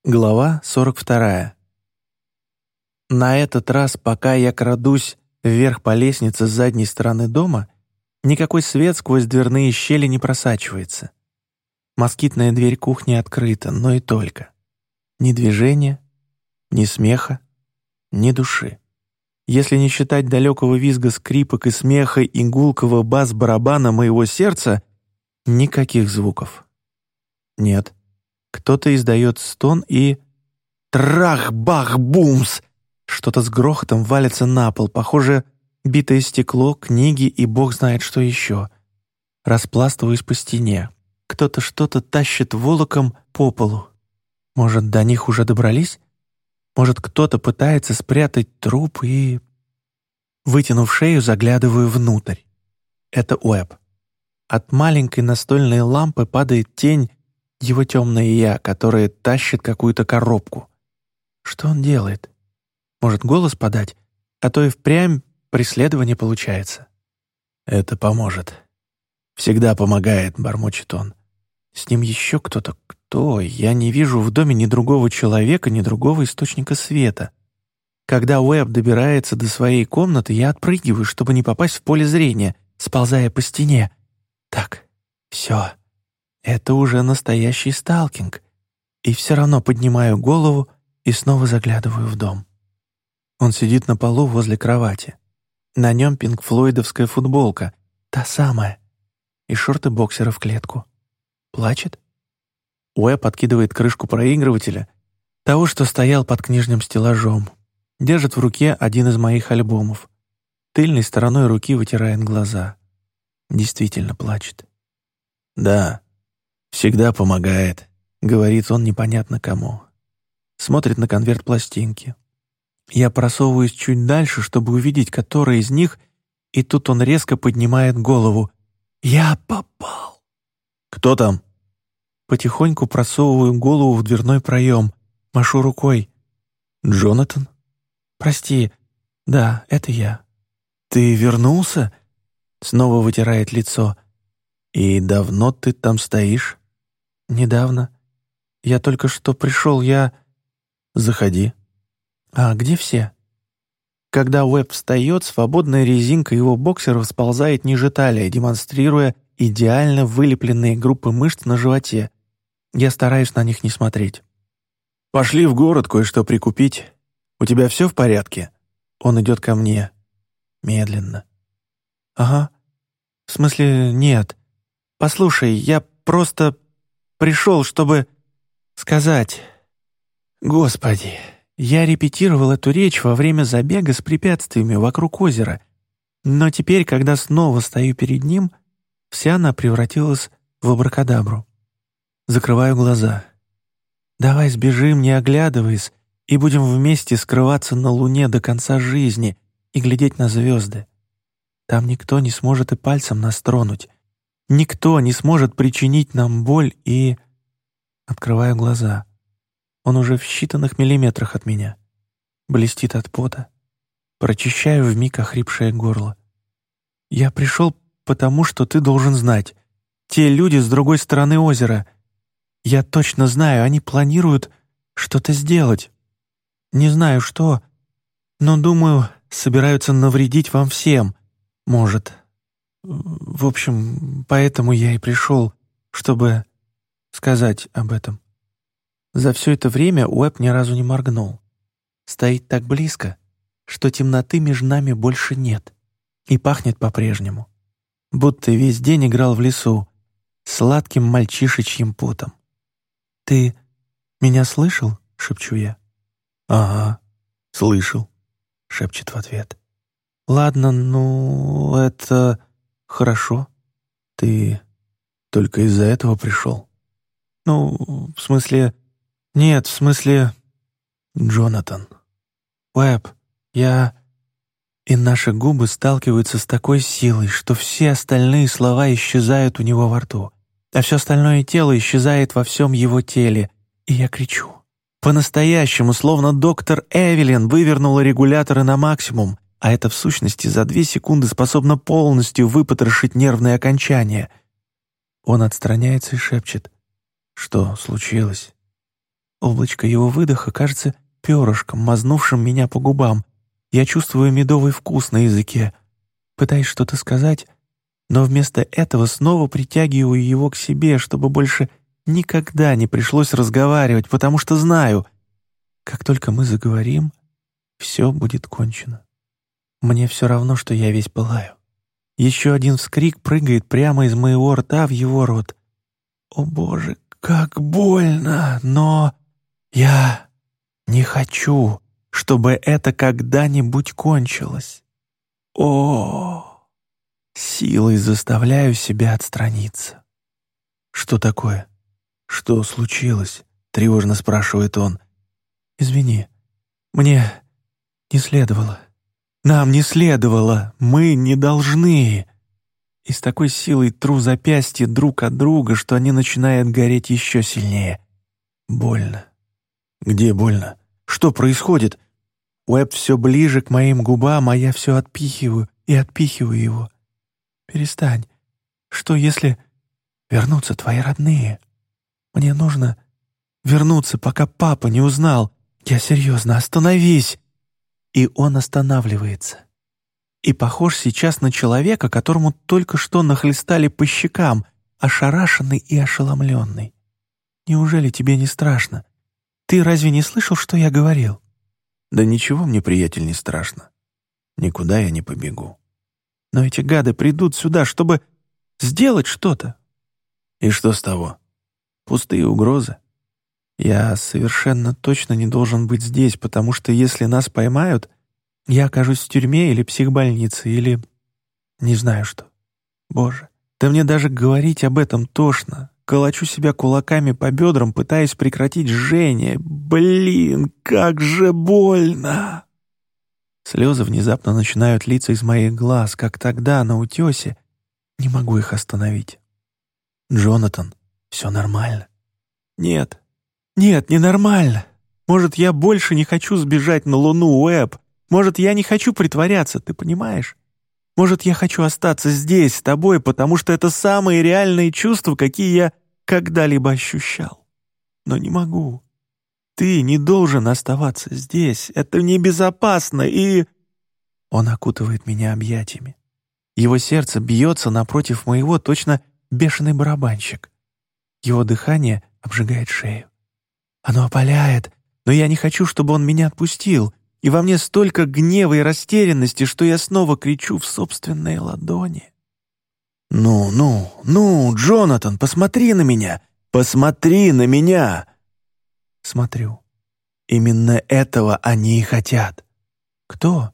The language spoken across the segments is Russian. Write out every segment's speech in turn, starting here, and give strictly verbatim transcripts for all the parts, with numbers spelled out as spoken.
Глава сорок вторая. На этот раз, пока я крадусь вверх по лестнице с задней стороны дома, никакой свет сквозь дверные щели не просачивается. Москитная дверь кухни открыта, но и только. Ни движения, ни смеха, ни души. Если не считать далекого визга скрипок и смеха и гулкого бас-барабана моего сердца, никаких звуков. Нет. Кто-то издает стон и... Трах-бах-бумс! Что-то с грохотом валится на пол, похоже, битое стекло, книги и бог знает что еще. Распластываюсь по стене. Кто-то что-то тащит волоком по полу. Может, до них уже добрались? Может, кто-то пытается спрятать труп и... Вытянув шею, заглядываю внутрь. Это Уэбб. От маленькой настольной лампы падает тень, его темное я, которое тащит какую-то коробку. Что он делает? Может, голос подать? А то и впрямь преследование получается. Это поможет. Всегда помогает, бормочет он. С ним еще кто-то. Кто? Я не вижу в доме ни другого человека, ни другого источника света. Когда Уэбб добирается до своей комнаты, я отпрыгиваю, чтобы не попасть в поле зрения, сползая по стене. Так, все. Это уже настоящий сталкинг. И все равно поднимаю голову и снова заглядываю в дом. Он сидит на полу возле кровати. На нем пинк-флойдовская футболка, та самая, и шорты боксера в клетку. Плачет? Уэбб откидывает крышку проигрывателя, того, что стоял под книжным стеллажом. Держит в руке один из моих альбомов. Тыльной стороной руки вытирает глаза. Действительно плачет. Да. «Всегда помогает», — говорит он непонятно кому. Смотрит на конверт пластинки. Я просовываюсь чуть дальше, чтобы увидеть, которая из них, и тут он резко поднимает голову. «Я попал!» «Кто там?» Потихоньку просовываю голову в дверной проем, машу рукой. «Джонатан?» «Прости, да, это я». «Ты вернулся?» Снова вытирает лицо. «И давно ты там стоишь?» «Недавно. Я только что пришел, я...» «Заходи». «А где все?» Когда Уэбб встает, свободная резинка его боксеров сползает ниже талии, демонстрируя идеально вылепленные группы мышц на животе. Я стараюсь на них не смотреть. «Пошли в город кое-что прикупить. У тебя все в порядке?» Он идет ко мне. Медленно. «Ага. В смысле, нет. Послушай, я просто пришел, чтобы сказать... Господи, я репетировал эту речь во время забега с препятствиями вокруг озера, но теперь, когда снова стою перед ним, вся она превратилась в абракадабру. Закрываю глаза. Давай сбежим, не оглядываясь, и будем вместе скрываться на луне до конца жизни и глядеть на звезды. Там никто не сможет и пальцем нас тронуть. Никто не сможет причинить нам боль и... Открываю глаза. Он уже в считанных миллиметрах от меня. Блестит от пота. Прочищаю вмиг охрипшее горло. Я пришел потому, что ты должен знать. Те люди с другой стороны озера. Я точно знаю, они планируют что-то сделать. Не знаю что, но, думаю, собираются навредить вам всем. Может. В общем, поэтому я и пришел, чтобы сказать об этом. За все это время Уэбб ни разу не моргнул. Стоит так близко, что темноты между нами больше нет. И пахнет по-прежнему. Будто весь день играл в лесу, сладким мальчишечьим потом. «Ты меня слышал?» — шепчу я. «Ага, слышал», — шепчет в ответ. «Ладно, ну, это хорошо. Ты только из-за этого пришел?» «Ну, в смысле... Нет, в смысле... Джонатан. Уэбб, я...» И наши губы сталкиваются с такой силой, что все остальные слова исчезают у него во рту, а все остальное тело исчезает во всем его теле, и я кричу. По-настоящему, словно доктор Эвелин вывернула регуляторы на максимум, а это в сущности за две секунды способно полностью выпотрошить нервные окончания. Он отстраняется и шепчет. «Что случилось?» Облачко его выдоха кажется перышком, мазнувшим меня по губам. Я чувствую медовый вкус на языке. Пытаюсь что-то сказать, но вместо этого снова притягиваю его к себе, чтобы больше никогда не пришлось разговаривать, потому что знаю, как только мы заговорим, все будет кончено. Мне все равно, что я весь пылаю. Еще один вскрик прыгает прямо из моего рта в его рот. О боже, как больно, но я не хочу, чтобы это когда-нибудь кончилось. О, силой заставляю себя отстраниться. Что такое? Что случилось? Тревожно спрашивает он. Извини, мне не следовало. Нам не следовало, мы не должны. И с такой силой тру запястья друг от друга, что они начинают гореть еще сильнее. Больно. Где больно? Что происходит? Уэбб все ближе к моим губам, а я все отпихиваю и отпихиваю его. Перестань. Что если вернутся твои родные? Мне нужно вернуться, пока папа не узнал. Я серьезно, остановись. И он останавливается. И похож сейчас на человека, которому только что нахлестали по щекам, ошарашенный и ошеломленный. Неужели тебе не страшно? Ты разве не слышал, что я говорил? Да ничего мне, приятель, не страшно. Никуда я не побегу. Но эти гады придут сюда, чтобы сделать что-то. И что с того? Пустые угрозы. Я совершенно точно не должен быть здесь, потому что если нас поймают, я окажусь в тюрьме или психбольнице, или не знаю что. Боже, да мне даже говорить об этом тошно. Колочу себя кулаками по бедрам, пытаясь прекратить жжение. Блин, как же больно! Слезы внезапно начинают литься из моих глаз, как тогда на утесе. Не могу их остановить. Джонатан, все нормально? Нет, нет, ненормально. Может, я больше не хочу сбежать на Луну, Уэбб? Может, я не хочу притворяться, ты понимаешь? Может, я хочу остаться здесь с тобой, потому что это самые реальные чувства, какие я когда-либо ощущал. Но не могу. Ты не должен оставаться здесь. Это небезопасно, и... Он окутывает меня объятиями. Его сердце бьется напротив моего, точно бешеный барабанщик. Его дыхание обжигает шею. Оно опаляет, но я не хочу, чтобы он меня отпустил. И во мне столько гнева и растерянности, что я снова кричу в собственные ладони. «Ну, ну, ну, Джонатан, посмотри на меня! Посмотри на меня!» Смотрю. Именно этого они и хотят. Кто?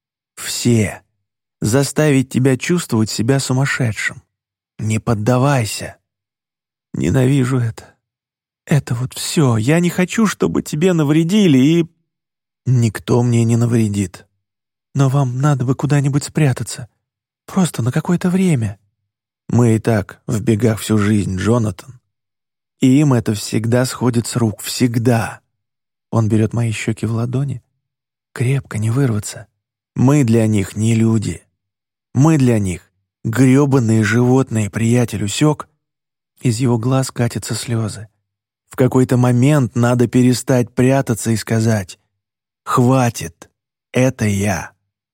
Все. Заставить тебя чувствовать себя сумасшедшим. Не поддавайся. Ненавижу это. Это вот все. Я не хочу, чтобы тебе навредили, и... Никто мне не навредит. Но вам надо бы куда-нибудь спрятаться. Просто на какое-то время. Мы и так в бегах всю жизнь, Джонатан. И им это всегда сходит с рук. Всегда. Он берет мои щеки в ладони. Крепко, не вырваться. Мы для них не люди. Мы для них грёбаные животные, приятель, усек? Из его глаз катятся слезы. В какой-то момент надо перестать прятаться и сказать: «Хватит, это я.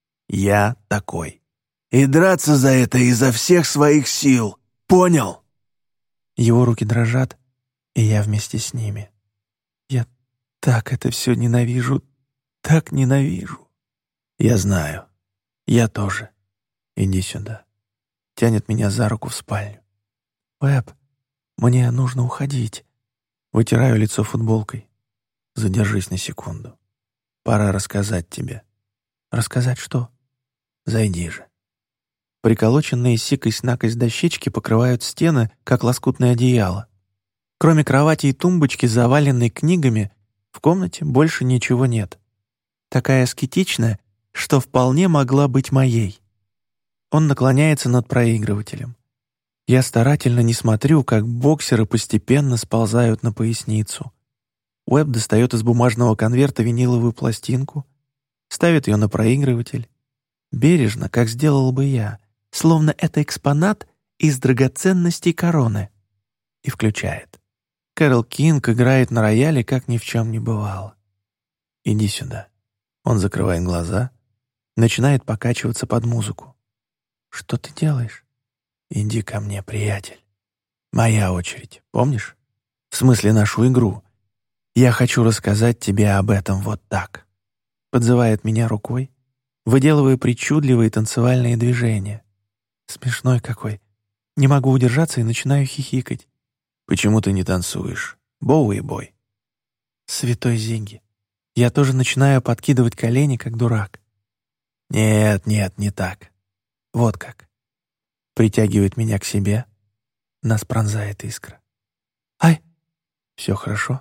Я такой. И драться за это изо всех своих сил. Понял?» Его руки дрожат, и я вместе с ними. Я так это все ненавижу, так ненавижу. Я знаю. Я тоже. Иди сюда. Тянет меня за руку в спальню. «Уэбб, мне нужно уходить». Вытираю лицо футболкой. Задержись на секунду. Пора рассказать тебе. Рассказать что? Зайди же. Приколоченные сикость-накость дощечки покрывают стены, как лоскутное одеяло. Кроме кровати и тумбочки, заваленной книгами, в комнате больше ничего нет. Такая аскетичная, что вполне могла быть моей. Он наклоняется над проигрывателем. Я старательно не смотрю, как боксеры постепенно сползают на поясницу. Уэбб достает из бумажного конверта виниловую пластинку, ставит ее на проигрыватель, бережно, как сделал бы я, словно это экспонат из драгоценностей короны, и включает. Кэрол Кинг играет на рояле, как ни в чем не бывало. Иди сюда. Он закрывает глаза, начинает покачиваться под музыку. Что ты делаешь? Иди ко мне, приятель. Моя очередь, помнишь? В смысле, нашу игру. Я хочу рассказать тебе об этом вот так. Подзывает меня рукой, выделывая причудливые танцевальные движения. Смешной какой. Не могу удержаться и начинаю хихикать. Почему ты не танцуешь? Боуи-бой. Святой Зигги. Я тоже начинаю подкидывать колени, как дурак. Нет, нет, не так. Вот как. Притягивает меня к себе. Нас пронзает искра. Ай! Все хорошо?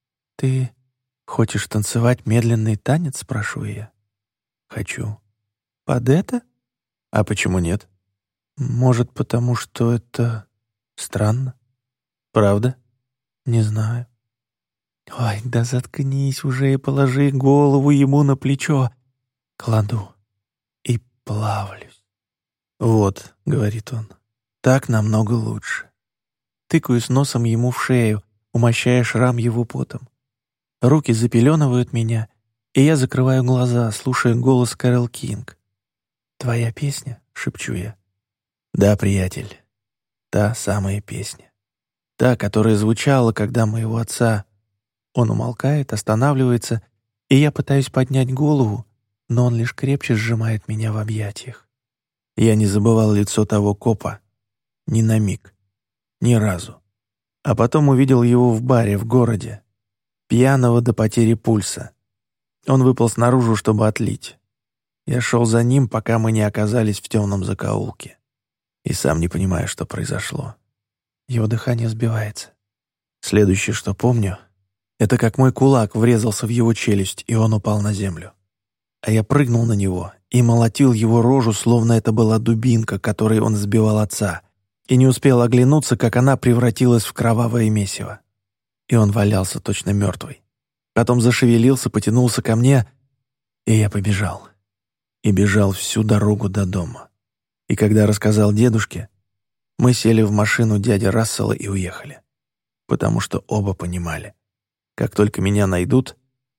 Ты хочешь танцевать медленный танец, спрашиваю я. Хочу. Под это? А почему нет? Может, потому что это странно? Правда? Не знаю. Ой, да заткнись уже и положи голову ему на плечо. Кладу и плавлюсь. Вот, говорит он, так намного лучше. Тыкаюсь носом ему в шею, умощая шрам его потом. Руки запеленывают меня, и я закрываю глаза, слушая голос Кэрол Кинг. «Твоя песня?» — шепчу я. «Да, приятель, та самая песня. Та, которая звучала, когда моего отца...» Он умолкает, останавливается, и я пытаюсь поднять голову, но он лишь крепче сжимает меня в объятиях. Я не забывал лицо того копа. Ни на миг. Ни разу. А потом увидел его в баре в городе. Пьяного до потери пульса. Он выполз наружу, чтобы отлить. Я шел за ним, пока мы не оказались в темном закоулке. И сам не понимаю, что произошло. Его дыхание сбивается. Следующее, что помню, это как мой кулак врезался в его челюсть, и он упал на землю. А я прыгнул на него и молотил его рожу, словно это была дубинка, которой он сбивал отца, и не успел оглянуться, как она превратилась в кровавое месиво. И он валялся точно мертвый. Потом зашевелился, потянулся ко мне, и я побежал. И бежал всю дорогу до дома. И когда рассказал дедушке, мы сели в машину дяди Рассела и уехали. Потому что оба понимали, как только меня найдут,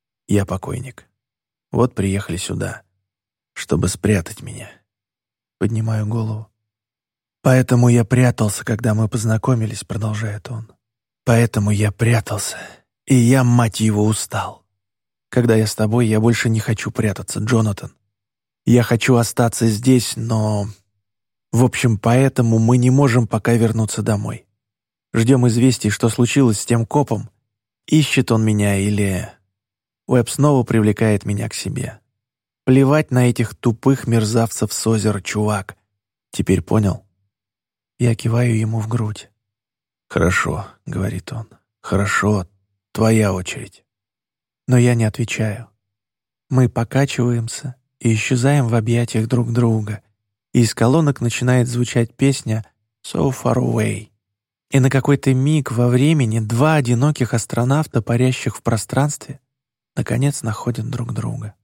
я покойник. Вот приехали сюда, чтобы спрятать меня. Поднимаю голову. Поэтому я прятался, когда мы познакомились, продолжает он. Поэтому я прятался, и я, мать его, устал. Когда я с тобой, я больше не хочу прятаться, Джонатан. Я хочу остаться здесь, но... В общем, поэтому мы не можем пока вернуться домой. Ждем известий, что случилось с тем копом. Ищет он меня или... Уэбб снова привлекает меня к себе. Плевать на этих тупых мерзавцев с озера, чувак. Теперь понял? Я киваю ему в грудь. «Хорошо», — говорит он. «Хорошо, твоя очередь». Но я не отвечаю. Мы покачиваемся и исчезаем в объятиях друг друга, и из колонок начинает звучать песня «So Far Away». И на какой-то миг во времени два одиноких астронавта, парящих в пространстве, наконец находят друг друга.